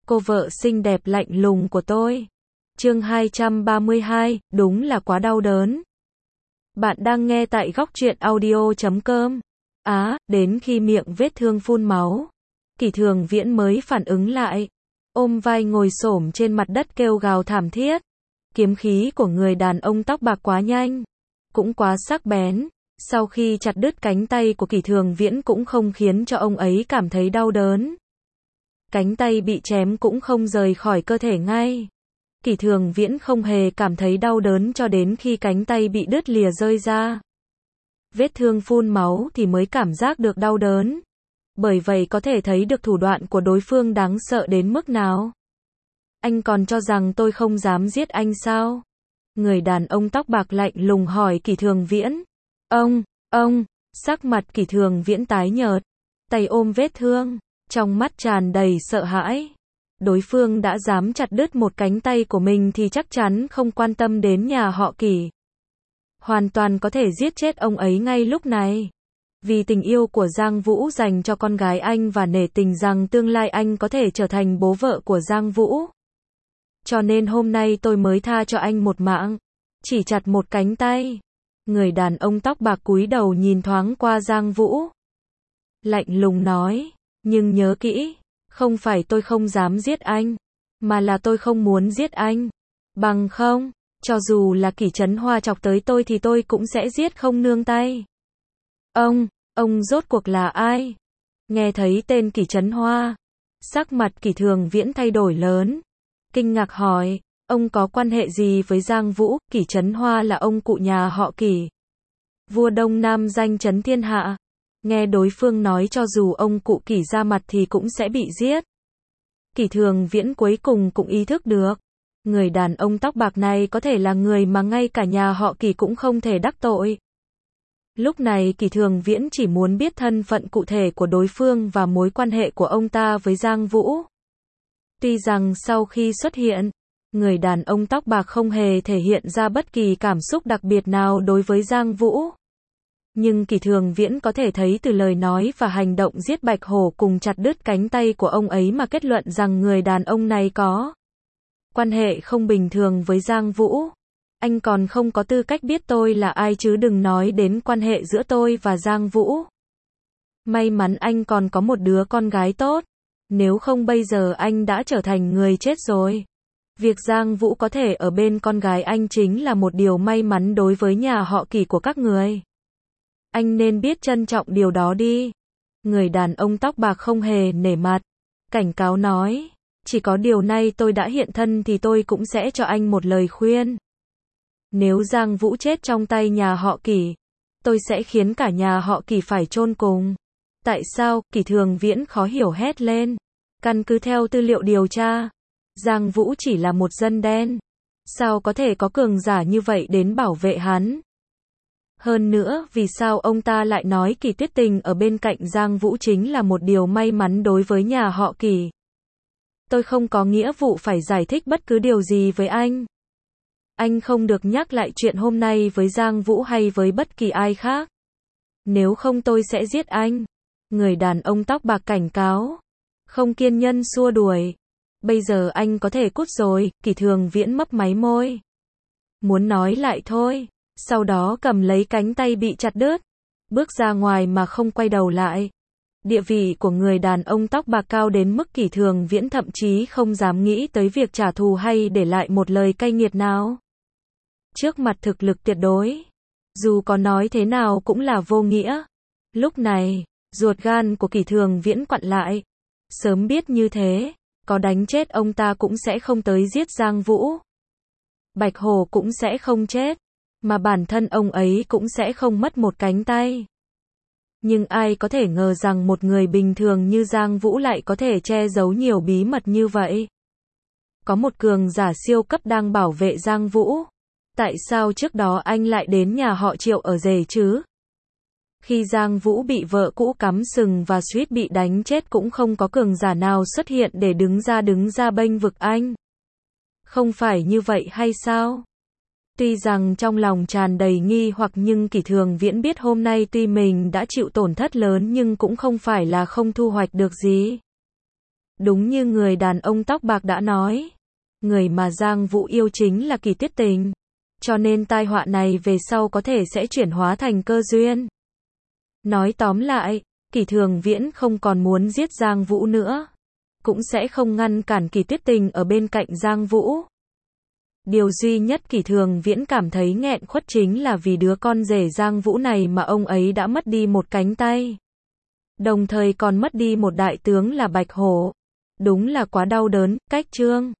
cô vợ xinh đẹp lạnh lùng của tôi. Chương 232, đúng là quá đau đớn. Bạn đang nghe tại góc truyện audio.com. Đến khi miệng vết thương phun máu, Kỷ Thường Viễn mới phản ứng lại, ôm vai ngồi xổm trên mặt đất kêu gào thảm thiết. Kiếm khí của người đàn ông tóc bạc quá nhanh, cũng quá sắc bén. Sau khi chặt đứt cánh tay của Kỷ Thường Viễn cũng không khiến cho ông ấy cảm thấy đau đớn. Cánh tay bị chém cũng không rời khỏi cơ thể ngay. Kỷ Thường Viễn không hề cảm thấy đau đớn cho đến khi cánh tay bị đứt lìa rơi ra. Vết thương phun máu thì mới cảm giác được đau đớn. Bởi vậy có thể thấy được thủ đoạn của đối phương đáng sợ đến mức nào. Anh còn cho rằng tôi không dám giết anh sao? Người đàn ông tóc bạc lạnh lùng hỏi Kỷ Thường Viễn. Ông, sắc mặt Kỷ Thường Viễn tái nhợt, tay ôm vết thương, trong mắt tràn đầy sợ hãi. Đối phương đã dám chặt đứt một cánh tay của mình thì chắc chắn không quan tâm đến nhà họ Kỷ. Hoàn toàn có thể giết chết ông ấy ngay lúc này. Vì tình yêu của Giang Vũ dành cho con gái anh và nể tình rằng tương lai anh có thể trở thành bố vợ của Giang Vũ. Cho nên hôm nay tôi mới tha cho anh một mạng, chỉ chặt một cánh tay. Người đàn ông tóc bạc cúi đầu nhìn thoáng qua Giang Vũ, lạnh lùng nói, nhưng nhớ kỹ, không phải tôi không dám giết anh, mà là tôi không muốn giết anh. Bằng không, cho dù là Kỷ Trấn Hoa chọc tới tôi thì tôi cũng sẽ giết không nương tay. Ông rốt cuộc là ai? Nghe thấy tên Kỷ Trấn Hoa, sắc mặt Kỷ Thường Viễn thay đổi lớn, kinh ngạc hỏi, ông có quan hệ gì với Giang Vũ? Kỷ Trấn Hoa là ông cụ nhà họ Kỷ, vua Đông Nam danh chấn thiên hạ. Nghe đối phương nói cho dù ông cụ Kỷ ra mặt thì cũng sẽ bị giết. Kỷ Thường Viễn cuối cùng cũng ý thức được, người đàn ông tóc bạc này có thể là người mà ngay cả nhà họ Kỷ cũng không thể đắc tội. Lúc này Kỷ Thường Viễn chỉ muốn biết thân phận cụ thể của đối phương và mối quan hệ của ông ta với Giang Vũ. Tuy rằng sau khi xuất hiện, người đàn ông tóc bạc không hề thể hiện ra bất kỳ cảm xúc đặc biệt nào đối với Giang Vũ. Nhưng Kỷ Thường Viễn có thể thấy từ lời nói và hành động giết Bạch Hổ cùng chặt đứt cánh tay của ông ấy mà kết luận rằng người đàn ông này có quan hệ không bình thường với Giang Vũ. Anh còn không có tư cách biết tôi là ai chứ đừng nói đến quan hệ giữa tôi và Giang Vũ. May mắn anh còn có một đứa con gái tốt, nếu không bây giờ anh đã trở thành người chết rồi. Việc Giang Vũ có thể ở bên con gái anh chính là một điều may mắn đối với nhà họ Kỷ của các người. Anh nên biết trân trọng điều đó đi. Người đàn ông tóc bạc không hề nể mặt, cảnh cáo nói, chỉ có điều này tôi đã hiện thân thì tôi cũng sẽ cho anh một lời khuyên. Nếu Giang Vũ chết trong tay nhà họ Kỷ, tôi sẽ khiến cả nhà họ Kỷ phải chôn cùng. Tại sao? Kỷ Thường Viễn khó hiểu hét lên. Căn cứ theo tư liệu điều tra, Giang Vũ chỉ là một dân đen. Sao có thể có cường giả như vậy đến bảo vệ hắn? Hơn nữa, vì sao ông ta lại nói Kỷ Tuyết Tình ở bên cạnh Giang Vũ chính là một điều may mắn đối với nhà họ Kỷ? Tôi không có nghĩa vụ phải giải thích bất cứ điều gì với anh. Anh không được nhắc lại chuyện hôm nay với Giang Vũ hay với bất kỳ ai khác. Nếu không tôi sẽ giết anh. Người đàn ông tóc bạc cảnh cáo. Không kiên nhẫn xua đuổi. Bây giờ anh có thể cút rồi. Kỷ Thường Viễn mấp máy môi, muốn nói lại thôi. Sau đó cầm lấy cánh tay bị chặt đứt, bước ra ngoài mà không quay đầu lại. Địa vị của người đàn ông tóc bạc cao đến mức Kỷ Thường Viễn thậm chí không dám nghĩ tới việc trả thù hay để lại một lời cay nghiệt nào. Trước mặt thực lực tuyệt đối, dù có nói thế nào cũng là vô nghĩa. Lúc này, ruột gan của Kỷ Thường Viễn quặn lại. Sớm biết như thế, có đánh chết ông ta cũng sẽ không tới giết Giang Vũ. Bạch Hổ cũng sẽ không chết, mà bản thân ông ấy cũng sẽ không mất một cánh tay. Nhưng ai có thể ngờ rằng một người bình thường như Giang Vũ lại có thể che giấu nhiều bí mật như vậy. Có một cường giả siêu cấp đang bảo vệ Giang Vũ. Tại sao trước đó anh lại đến nhà họ Triệu ở rể chứ? Khi Giang Vũ bị vợ cũ cắm sừng và suýt bị đánh chết cũng không có cường giả nào xuất hiện để đứng ra bênh vực anh. Không phải như vậy hay sao? Tuy rằng trong lòng tràn đầy nghi hoặc nhưng Kỷ Thường Viễn biết hôm nay tuy mình đã chịu tổn thất lớn nhưng cũng không phải là không thu hoạch được gì. Đúng như người đàn ông tóc bạc đã nói, người mà Giang Vũ yêu chính là Kỳ Tuyết Tình. Cho nên tai họa này về sau có thể sẽ chuyển hóa thành cơ duyên. Nói tóm lại, Kỳ Thường Viễn không còn muốn giết Giang Vũ nữa. Cũng sẽ không ngăn cản Kỳ Tuyết Tình ở bên cạnh Giang Vũ. Điều duy nhất Kỳ Thường Viễn cảm thấy nghẹn khuất chính là vì đứa con rể Giang Vũ này mà ông ấy đã mất đi một cánh tay. Đồng thời còn mất đi một đại tướng là Bạch Hổ. Đúng là quá đau đớn, cách chương.